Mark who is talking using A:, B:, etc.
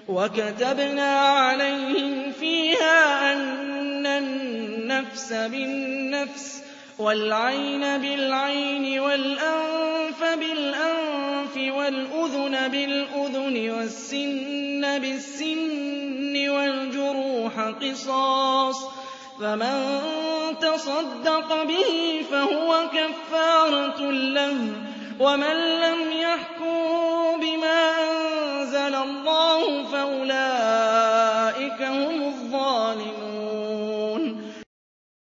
A: وَكَتَبْنَا عَلَيْهِمْ فِيهَا أَنَّ النَّفْسَ بِالنَّفْسِ وَالْعَيْنَ بِالْعَيْنِ وَالْأَنفَ بِالْأَنفِ وَالْأُذُنَ بِالْأُذُنِ وَالسِّنَّ بِالسِّنِّ وَالْجُرُوحَ قِصَاصٌ ۚ فَمَن تَصَدَّقَ بِهِ فَهُوَ كَفَّارَةٌ لَّهُ ۚ وَمَن لَّمْ